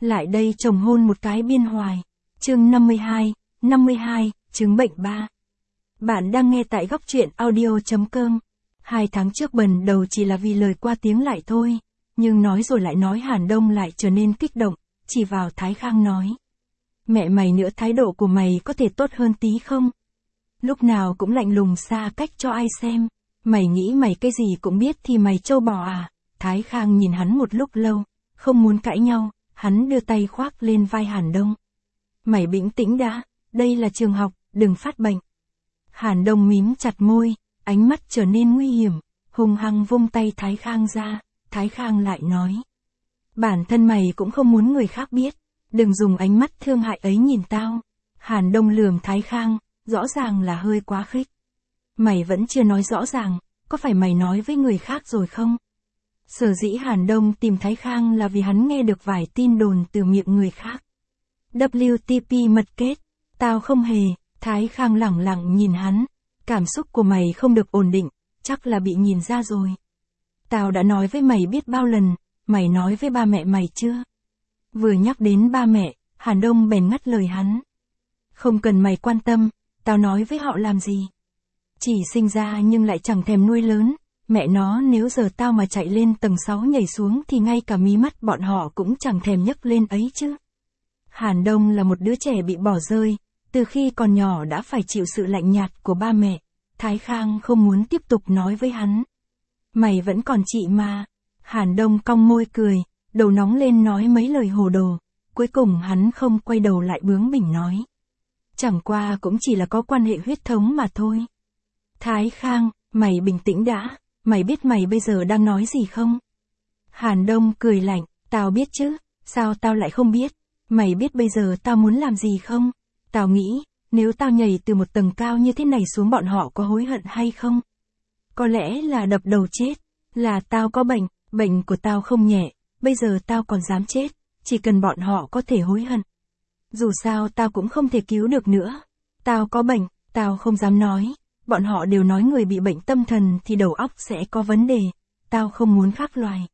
Lại đây chồng hôn một cái biên hoài. Chương 52, chứng bệnh 3. Bạn đang nghe tại góc truyện audio.com. 2 tháng trước bần đầu chỉ là vì lời qua tiếng lại thôi, nhưng nói rồi lại nói Hàn Đông lại trở nên kích động, chỉ vào Thái Khang nói. Mẹ mày nữa, thái độ của mày có thể tốt hơn tí không? Lúc nào cũng lạnh lùng xa cách cho ai xem. Mày nghĩ mày cái gì cũng biết thì mày trâu bò à? Thái Khang nhìn hắn một lúc lâu, không muốn cãi nhau, hắn đưa tay khoác lên vai Hàn Đông. Mày bình tĩnh đã, đây là trường học, đừng phát bệnh. Hàn Đông mím chặt môi, ánh mắt trở nên nguy hiểm, hung hăng vung tay Thái Khang ra. Thái Khang lại nói. Bản thân mày cũng không muốn người khác biết, đừng dùng ánh mắt thương hại ấy nhìn tao. Hàn Đông lườm Thái Khang, rõ ràng là hơi quá khích. Mày vẫn chưa nói rõ ràng, có phải mày nói với người khác rồi không? Sở dĩ Hàn Đông tìm Thái Khang là vì hắn nghe được vài tin đồn từ miệng người khác. WTP mật kết, tao không hề. Thái Khang lẳng lặng nhìn hắn, cảm xúc của mày không được ổn định, chắc là bị nhìn ra rồi. Tao đã nói với mày biết bao lần, mày nói với ba mẹ mày chưa? Vừa nhắc đến ba mẹ, Hàn Đông bèn ngắt lời hắn. Không cần mày quan tâm, tao nói với họ làm gì? Chỉ sinh ra nhưng lại chẳng thèm nuôi lớn, mẹ nó, nếu giờ tao mà chạy lên tầng 6 nhảy xuống thì ngay cả mí mắt bọn họ cũng chẳng thèm nhấc lên ấy chứ. Hàn Đông là một đứa trẻ bị bỏ rơi, từ khi còn nhỏ đã phải chịu sự lạnh nhạt của ba mẹ. Thái Khang không muốn tiếp tục nói với hắn. Mày vẫn còn chị mà. Hàn Đông cong môi cười, đầu nóng lên nói mấy lời hồ đồ. Cuối cùng hắn không quay đầu lại bướng bỉnh nói. Chẳng qua cũng chỉ là có quan hệ huyết thống mà thôi. Thái Khang, mày bình tĩnh đã, mày biết mày bây giờ đang nói gì không? Hàn Đông cười lạnh, tao biết chứ, sao tao lại không biết? Mày biết bây giờ tao muốn làm gì không? Tao nghĩ, nếu tao nhảy từ một tầng cao như thế này xuống bọn họ có hối hận hay không? Có lẽ là đập đầu chết, là tao có bệnh, bệnh của tao không nhẹ, bây giờ tao còn dám chết, chỉ cần bọn họ có thể hối hận. Dù sao tao cũng không thể cứu được nữa. Tao có bệnh, tao không dám nói, bọn họ đều nói người bị bệnh tâm thần thì đầu óc sẽ có vấn đề, tao không muốn khác loài.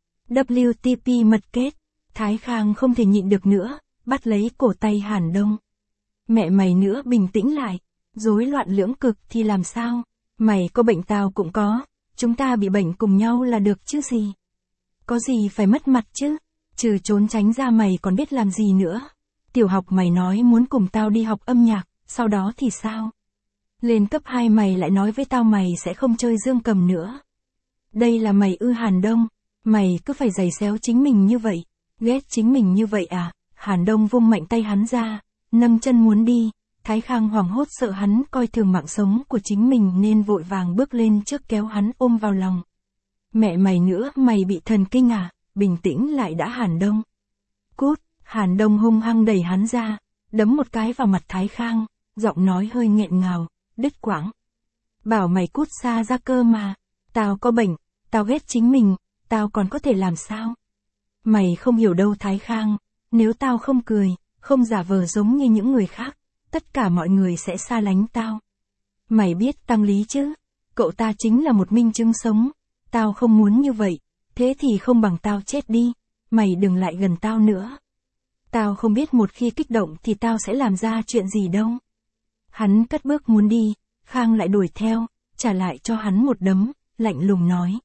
WTP mật kết, Thái Khang không thể nhịn được nữa, bắt lấy cổ tay Hàn Đông. Mẹ mày nữa, bình tĩnh lại, rối loạn lưỡng cực thì làm sao? Mày có bệnh tao cũng có, chúng ta bị bệnh cùng nhau là được chứ gì? Có gì phải mất mặt chứ? Trừ trốn tránh ra mày còn biết làm gì nữa? Tiểu học mày nói muốn cùng tao đi học âm nhạc, sau đó thì sao? Lên cấp 2 mày lại nói với tao mày sẽ không chơi dương cầm nữa. Đây là mày ư? Hàn Đông, mày cứ phải giày xéo chính mình như vậy, ghét chính mình như vậy à? Hàn Đông vung mạnh tay hắn ra, nâng chân muốn đi. Thái Khang hoảng hốt sợ hắn coi thường mạng sống của chính mình nên vội vàng bước lên trước kéo hắn ôm vào lòng. Mẹ mày nữa, mày bị thần kinh à? Bình tĩnh lại đã Hàn Đông. Cút. Hàn Đông hung hăng đẩy hắn ra, đấm một cái vào mặt Thái Khang, giọng nói hơi nghẹn ngào, đứt quãng. Bảo mày cút xa ra cơ mà, tao có bệnh, tao ghét chính mình, tao còn có thể làm sao? Mày không hiểu đâu Thái Khang, nếu tao không cười, không giả vờ giống như những người khác, tất cả mọi người sẽ xa lánh tao. Mày biết Tăng Lý chứ? Cậu ta chính là một minh chứng sống, tao không muốn như vậy, thế thì không bằng tao chết đi, mày đừng lại gần tao nữa. Tao không biết một khi kích động thì tao sẽ làm ra chuyện gì đâu. Hắn cất bước muốn đi, Khang lại đuổi theo, trả lại cho hắn một đấm, lạnh lùng nói.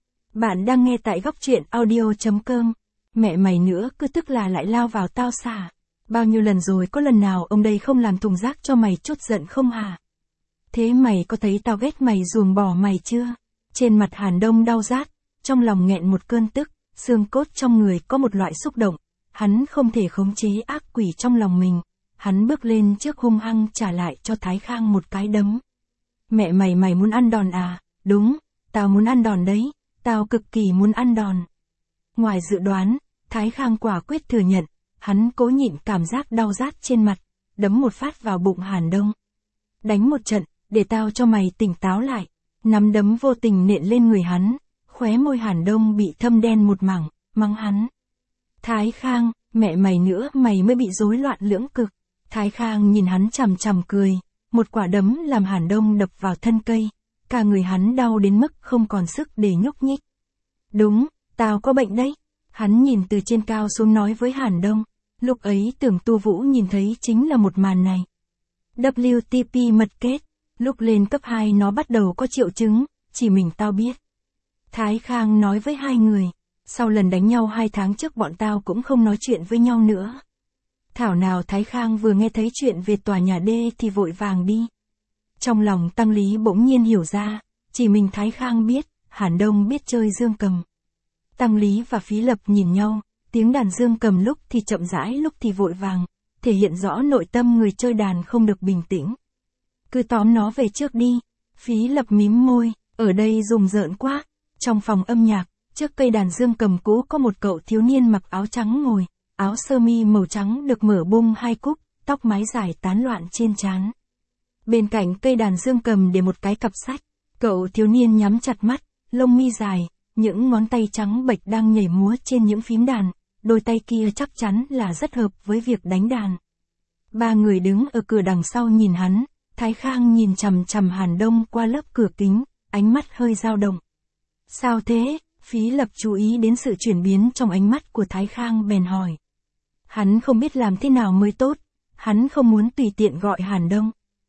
Bạn đang nghe tại góc truyện audio.com. Mẹ mày nữa, cứ tức là lại lao vào tao xả. Bao nhiêu lần rồi, có lần nào ông đây không làm thùng rác cho mày chút giận không hả? Thế mày có thấy tao ghét mày ruồng bỏ mày chưa? Trên mặt Hàn Đông đau rát, trong lòng nghẹn một cơn tức, xương cốt trong người có một loại xúc động. Hắn không thể khống chế ác quỷ trong lòng mình. Hắn bước lên trước hung hăng trả lại cho Thái Khang một cái đấm. Mẹ mày muốn ăn đòn à? Đúng, tao muốn ăn đòn đấy, tao cực kỳ muốn ăn đòn. Ngoài dự đoán, Thái Khang quả quyết thừa nhận, hắn cố nhịn cảm giác đau rát trên mặt, đấm một phát vào bụng Hàn Đông. Đánh một trận, để tao cho mày tỉnh táo lại. Nắm đấm vô tình nện lên người hắn, khóe môi Hàn Đông bị thâm đen một mảng, mắng hắn. Thái Khang, mẹ mày nữa, mày mới bị rối loạn lưỡng cực. Thái Khang nhìn hắn chằm chằm cười, một quả đấm làm Hàn Đông đập vào thân cây, cả người hắn đau đến mức không còn sức để nhúc nhích. Đúng, tao có bệnh đấy. Hắn nhìn từ trên cao xuống nói với Hàn Đông. Lúc ấy Tưởng Tu Vũ nhìn thấy chính là một màn này. WTP mật kết. Lúc lên cấp 2 nó bắt đầu có triệu chứng, chỉ mình tao biết. Thái Khang nói với hai người. Sau lần đánh nhau 2 tháng trước bọn tao cũng không nói chuyện với nhau nữa. Thảo nào Thái Khang vừa nghe thấy chuyện về tòa nhà D thì vội vàng đi. Trong lòng Tăng Lý bỗng nhiên hiểu ra, chỉ mình Thái Khang biết, Hàn Đông biết chơi dương cầm. Tăng Lý và Phí Lập nhìn nhau, tiếng đàn dương cầm lúc thì chậm rãi lúc thì vội vàng, thể hiện rõ nội tâm người chơi đàn không được bình tĩnh. Cứ tóm nó về trước đi, Phí Lập mím môi, ở đây rùng rợn quá. Trong phòng âm nhạc, trước cây đàn dương cầm cũ có một cậu thiếu niên mặc áo trắng ngồi, áo sơ mi màu trắng được mở bung 2 cúc, tóc mái dài tán loạn trên trán. Bên cạnh cây đàn dương cầm để một cái cặp sách, cậu thiếu niên nhắm chặt mắt, lông mi dài, những ngón tay trắng bệch đang nhảy múa trên những phím đàn, đôi tay kia chắc chắn là rất hợp với việc đánh đàn. 3 người đứng ở cửa đằng sau nhìn hắn, Thái Khang nhìn chằm chằm Hàn Đông qua lớp cửa kính, ánh mắt hơi dao động. Sao thế? Phí Lập chú ý đến sự chuyển biến trong ánh mắt của Thái Khang bèn hỏi. Hắn không biết làm thế nào mới tốt, hắn không muốn tùy tiện gọi Hàn Đông.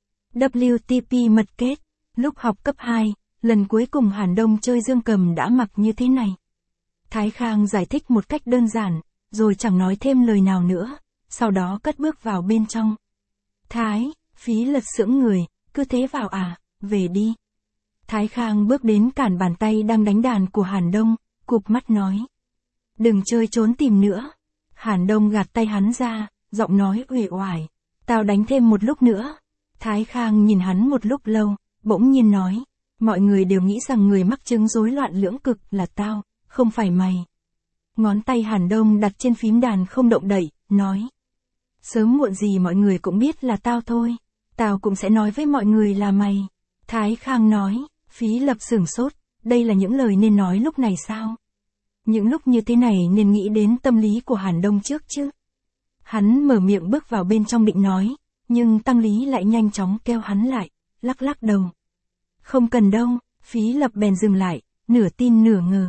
WTP mật kết. Lúc học cấp 2, lần cuối cùng Hàn Đông chơi dương cầm đã mặc như thế này. Thái Khang giải thích một cách đơn giản, rồi chẳng nói thêm lời nào nữa, sau đó cất bước vào bên trong. Thái, Phí Lật sững người, cứ thế vào à, về đi. Thái Khang bước đến cản bàn tay đang đánh đàn của Hàn Đông, cụp mắt nói. Đừng chơi trốn tìm nữa. Hàn Đông gạt tay hắn ra, giọng nói uể oải. Tao đánh thêm một lúc nữa. Thái Khang nhìn hắn một lúc lâu, bỗng nhiên nói. Mọi người đều nghĩ rằng người mắc chứng rối loạn lưỡng cực là tao, không phải mày. Ngón tay Hàn Đông đặt trên phím đàn không động đậy, nói. Sớm muộn gì mọi người cũng biết là tao thôi. Tao cũng sẽ nói với mọi người là mày. Thái Khang nói. Phí Lập sửng sốt, đây là những lời nên nói lúc này sao? Những lúc như thế này nên nghĩ đến tâm lý của Hàn Đông trước chứ. Hắn mở miệng bước vào bên trong định nói, nhưng Tăng Lý lại nhanh chóng kêu hắn lại, lắc lắc đầu. Không cần đâu, Phí Lập bèn dừng lại, nửa tin nửa ngờ.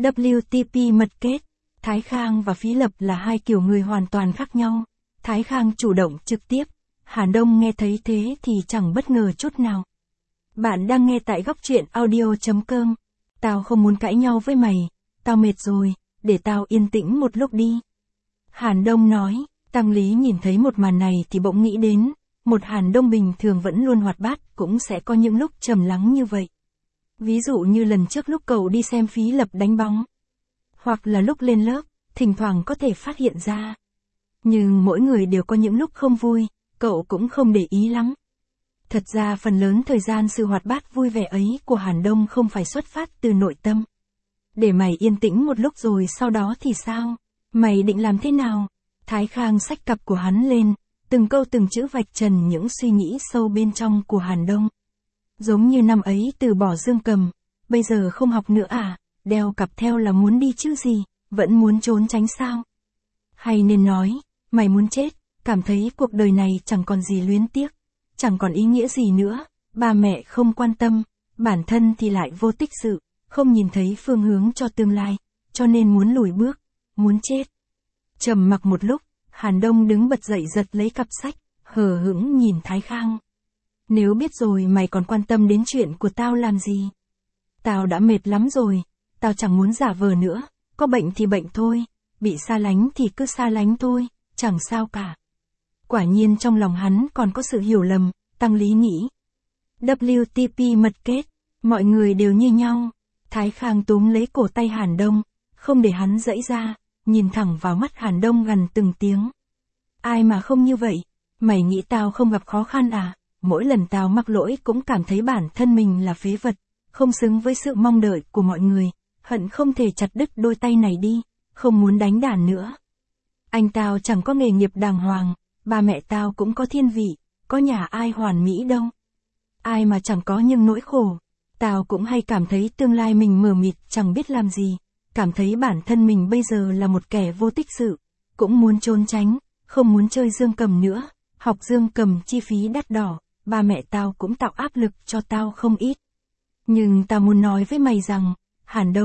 WTP mật kết. Thái Khang và Phí Lập là hai kiểu người hoàn toàn khác nhau. Thái Khang chủ động trực tiếp, Hàn Đông nghe thấy thế thì chẳng bất ngờ chút nào. Bạn đang nghe tại góc truyện audio.com. Tao không muốn cãi nhau với mày, tao mệt rồi, để tao yên tĩnh một lúc đi. Hàn Đông nói, Tăng Lý nhìn thấy một màn này thì bỗng nghĩ đến, một Hàn Đông bình thường vẫn luôn hoạt bát cũng sẽ có những lúc trầm lắng như vậy. Ví dụ như lần trước lúc cậu đi xem Phí Lập đánh bóng. Hoặc là lúc lên lớp, thỉnh thoảng có thể phát hiện ra. Nhưng mỗi người đều có những lúc không vui, cậu cũng không để ý lắm. Thật ra phần lớn thời gian sự hoạt bát vui vẻ ấy của Hàn Đông không phải xuất phát từ nội tâm. Để mày yên tĩnh một lúc rồi sau đó thì sao? Mày định làm thế nào? Thái Khang xách cặp của hắn lên, từng câu từng chữ vạch trần những suy nghĩ sâu bên trong của Hàn Đông. Giống như năm ấy từ bỏ dương cầm, bây giờ không học nữa à, đeo cặp theo là muốn đi chứ gì, vẫn muốn trốn tránh sao? Hay nên nói, mày muốn chết, cảm thấy cuộc đời này chẳng còn gì luyến tiếc. Chẳng còn ý nghĩa gì nữa, ba mẹ không quan tâm, bản thân thì lại vô tích sự, không nhìn thấy phương hướng cho tương lai, cho nên muốn lùi bước, muốn chết. Trầm mặc một lúc, Hàn Đông đứng bật dậy giật lấy cặp sách, hờ hững nhìn Thái Khang. Nếu biết rồi mày còn quan tâm đến chuyện của tao làm gì? Tao đã mệt lắm rồi, tao chẳng muốn giả vờ nữa, có bệnh thì bệnh thôi, bị xa lánh thì cứ xa lánh thôi, chẳng sao cả. Quả nhiên trong lòng hắn còn có sự hiểu lầm, Tăng Lý nghĩ. WTP mật kết, mọi người đều như nhau. Thái Khang túm lấy cổ tay Hàn Đông, không để hắn giãy ra, nhìn thẳng vào mắt Hàn Đông gằn từng tiếng. Ai mà không như vậy, mày nghĩ tao không gặp khó khăn à? Mỗi lần tao mắc lỗi cũng cảm thấy bản thân mình là phế vật, không xứng với sự mong đợi của mọi người, hận không thể chặt đứt đôi tay này đi, không muốn đánh đàn nữa. Anh tao chẳng có nghề nghiệp đàng hoàng. Ba mẹ tao cũng có thiên vị, có nhà ai hoàn mỹ đâu. Ai mà chẳng có những nỗi khổ. Tao cũng hay cảm thấy tương lai mình mờ mịt chẳng biết làm gì. Cảm thấy bản thân mình bây giờ là một kẻ vô tích sự. Cũng muốn trốn tránh, không muốn chơi dương cầm nữa. Học dương cầm chi phí đắt đỏ, ba mẹ tao cũng tạo áp lực cho tao không ít. Nhưng tao muốn nói với mày rằng, Hàn Đông,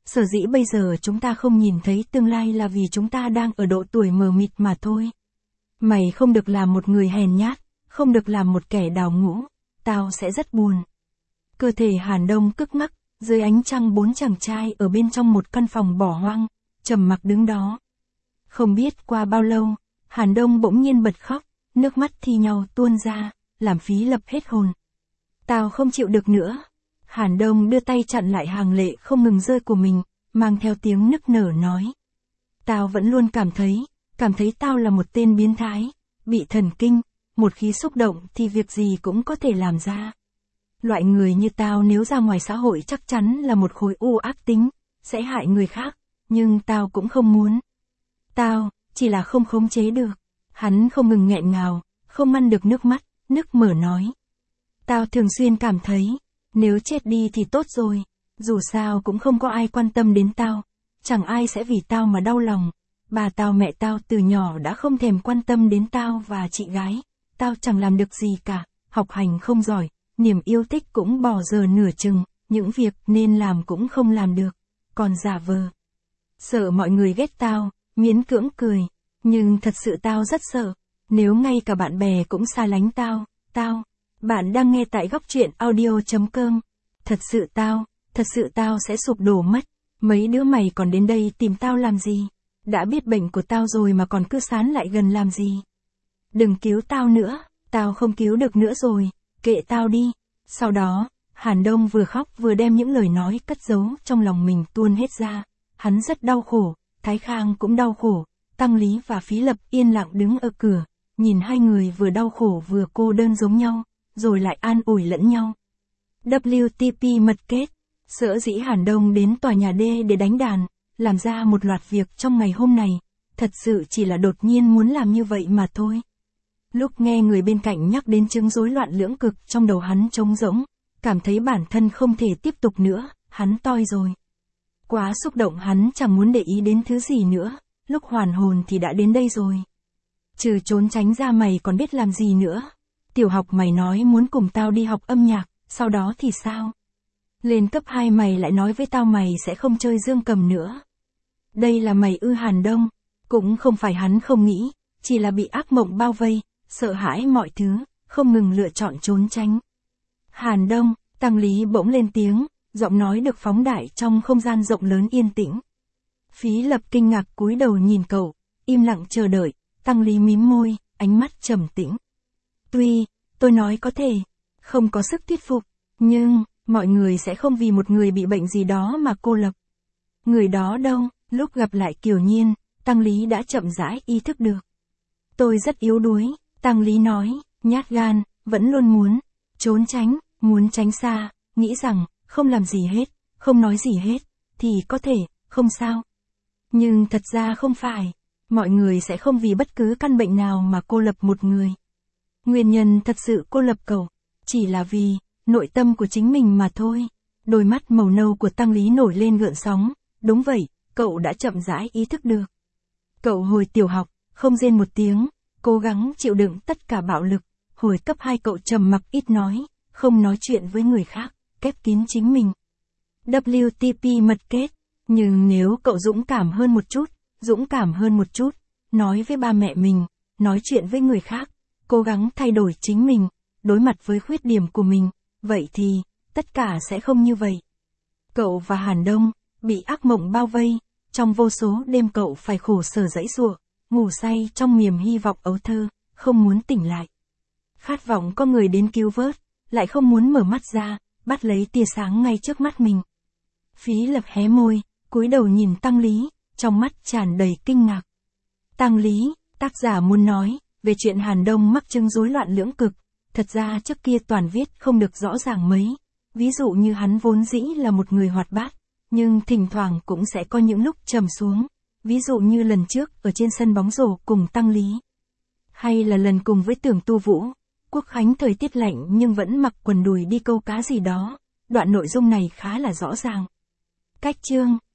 Sở dĩ bây giờ chúng ta không nhìn thấy tương lai là vì chúng ta đang ở độ tuổi mờ mịt mà thôi. Mày không được làm một người hèn nhát, không được làm một kẻ đào ngũ, tao sẽ rất buồn. Cơ thể Hàn Đông cức ngắc, dưới ánh trăng 4 chàng trai ở bên trong một căn phòng bỏ hoang, trầm mặc đứng đó. Không biết qua bao lâu, Hàn Đông bỗng nhiên bật khóc, nước mắt thi nhau tuôn ra, làm Phí Lập hết hồn. Tao không chịu được nữa. Hàn Đông đưa tay chặn lại hàng lệ không ngừng rơi của mình, mang theo tiếng nức nở nói. Tao vẫn luôn cảm thấy tao là một tên biến thái, bị thần kinh, một khi xúc động thì việc gì cũng có thể làm ra. Loại người như tao nếu ra ngoài xã hội chắc chắn là một khối u ác tính, sẽ hại người khác, nhưng tao cũng không muốn. Tao, chỉ là không khống chế được. Hắn không ngừng nghẹn ngào, không ngăn được nước mắt, nức mở nói. Tao thường xuyên cảm thấy, nếu chết đi thì tốt rồi, dù sao cũng không có ai quan tâm đến tao, chẳng ai sẽ vì tao mà đau lòng. Bà tao mẹ tao từ nhỏ đã không thèm quan tâm đến tao và chị gái, tao chẳng làm được gì cả, học hành không giỏi, niềm yêu thích cũng bỏ giờ nửa chừng, những việc nên làm cũng không làm được, còn giả vờ. Sợ mọi người ghét tao, miễn cưỡng cười, nhưng thật sự tao rất sợ, nếu ngay cả bạn bè cũng xa lánh tao. Bạn đang nghe tại góc truyện audio.com. Thật sự tao sẽ sụp đổ mất, mấy đứa mày còn đến đây tìm tao làm gì? Đã biết bệnh của tao rồi mà còn cứ sán lại gần làm gì? Đừng cứu tao nữa, tao không cứu được nữa rồi, kệ tao đi. Sau đó, Hàn Đông vừa khóc vừa đem những lời nói cất giấu trong lòng mình tuôn hết ra. Hắn rất đau khổ, Thái Khang cũng đau khổ, Tăng Lý và Phí Lập yên lặng đứng ở cửa, nhìn hai người vừa đau khổ vừa cô đơn giống nhau, rồi lại an ủi lẫn nhau. WTP mật kết. Sở dĩ Hàn Đông đến tòa nhà D để đánh đàn, làm ra một loạt việc trong ngày hôm này, thật sự chỉ là đột nhiên muốn làm như vậy mà thôi. Lúc nghe người bên cạnh nhắc đến chứng rối loạn lưỡng cực trong đầu hắn trống rỗng, cảm thấy bản thân không thể tiếp tục nữa, hắn toi rồi. Quá xúc động hắn chẳng muốn để ý đến thứ gì nữa, lúc hoàn hồn thì đã đến đây rồi. Trừ trốn tránh ra mày còn biết làm gì nữa? Tiểu học mày nói muốn cùng tao đi học âm nhạc, sau đó thì sao? Lên cấp 2 mày lại nói với tao mày sẽ không chơi dương cầm nữa. Đây là mày ư? Hàn Đông, cũng không phải hắn không nghĩ, chỉ là bị ác mộng bao vây, sợ hãi mọi thứ, không ngừng lựa chọn trốn tránh. Hàn Đông, Tăng Lý bỗng lên tiếng, giọng nói được phóng đại trong không gian rộng lớn yên tĩnh. Phí Lập kinh ngạc cúi đầu nhìn cậu, im lặng chờ đợi, Tăng Lý mím môi, ánh mắt trầm tĩnh. Tuy, tôi nói có thể, không có sức thuyết phục, nhưng, mọi người sẽ không vì một người bị bệnh gì đó mà cô lập. Người đó đâu? Lúc gặp lại Kiều Nhiên, Tăng Lý đã chậm rãi ý thức được. Tôi rất yếu đuối, Tăng Lý nói, nhát gan, vẫn luôn muốn trốn tránh, muốn tránh xa, nghĩ rằng, không làm gì hết, không nói gì hết, thì có thể, không sao. Nhưng thật ra không phải, mọi người sẽ không vì bất cứ căn bệnh nào mà cô lập một người. Nguyên nhân thật sự cô lập cậu, chỉ là vì nội tâm của chính mình mà thôi. Đôi mắt màu nâu của Tăng Lý nổi lên gợn sóng, đúng vậy, cậu đã chậm rãi ý thức được. Cậu hồi tiểu học, không rên một tiếng, cố gắng chịu đựng tất cả bạo lực, hồi cấp 2 cậu trầm mặc ít nói, không nói chuyện với người khác, khép kín chính mình. WTP mật kết, nhưng nếu cậu dũng cảm hơn một chút, nói với ba mẹ mình, nói chuyện với người khác, cố gắng thay đổi chính mình, đối mặt với khuyết điểm của mình, vậy thì, tất cả sẽ không như vậy. Cậu và Hàn Đông, bị ác mộng bao vây, trong vô số đêm cậu phải khổ sở giãy giụa, ngủ say trong niềm hy vọng ấu thơ, không muốn tỉnh lại. Khát vọng có người đến cứu vớt, lại không muốn mở mắt ra, bắt lấy tia sáng ngay trước mắt mình. Phí Lập hé môi, cúi đầu nhìn Tăng Lý, trong mắt tràn đầy kinh ngạc. Tăng Lý, tác giả muốn nói, về chuyện Hàn Đông mắc chứng rối loạn lưỡng cực, thật ra trước kia toàn viết không được rõ ràng mấy. Ví dụ như hắn vốn dĩ là một người hoạt bát, nhưng thỉnh thoảng cũng sẽ có những lúc trầm xuống. Ví dụ như lần trước ở trên sân bóng rổ cùng Tăng Lý. Hay là lần cùng với Tưởng Tu Vũ, Quốc Khánh thời tiết lạnh nhưng vẫn mặc quần đùi đi câu cá gì đó. Đoạn nội dung này khá là rõ ràng. Cách chương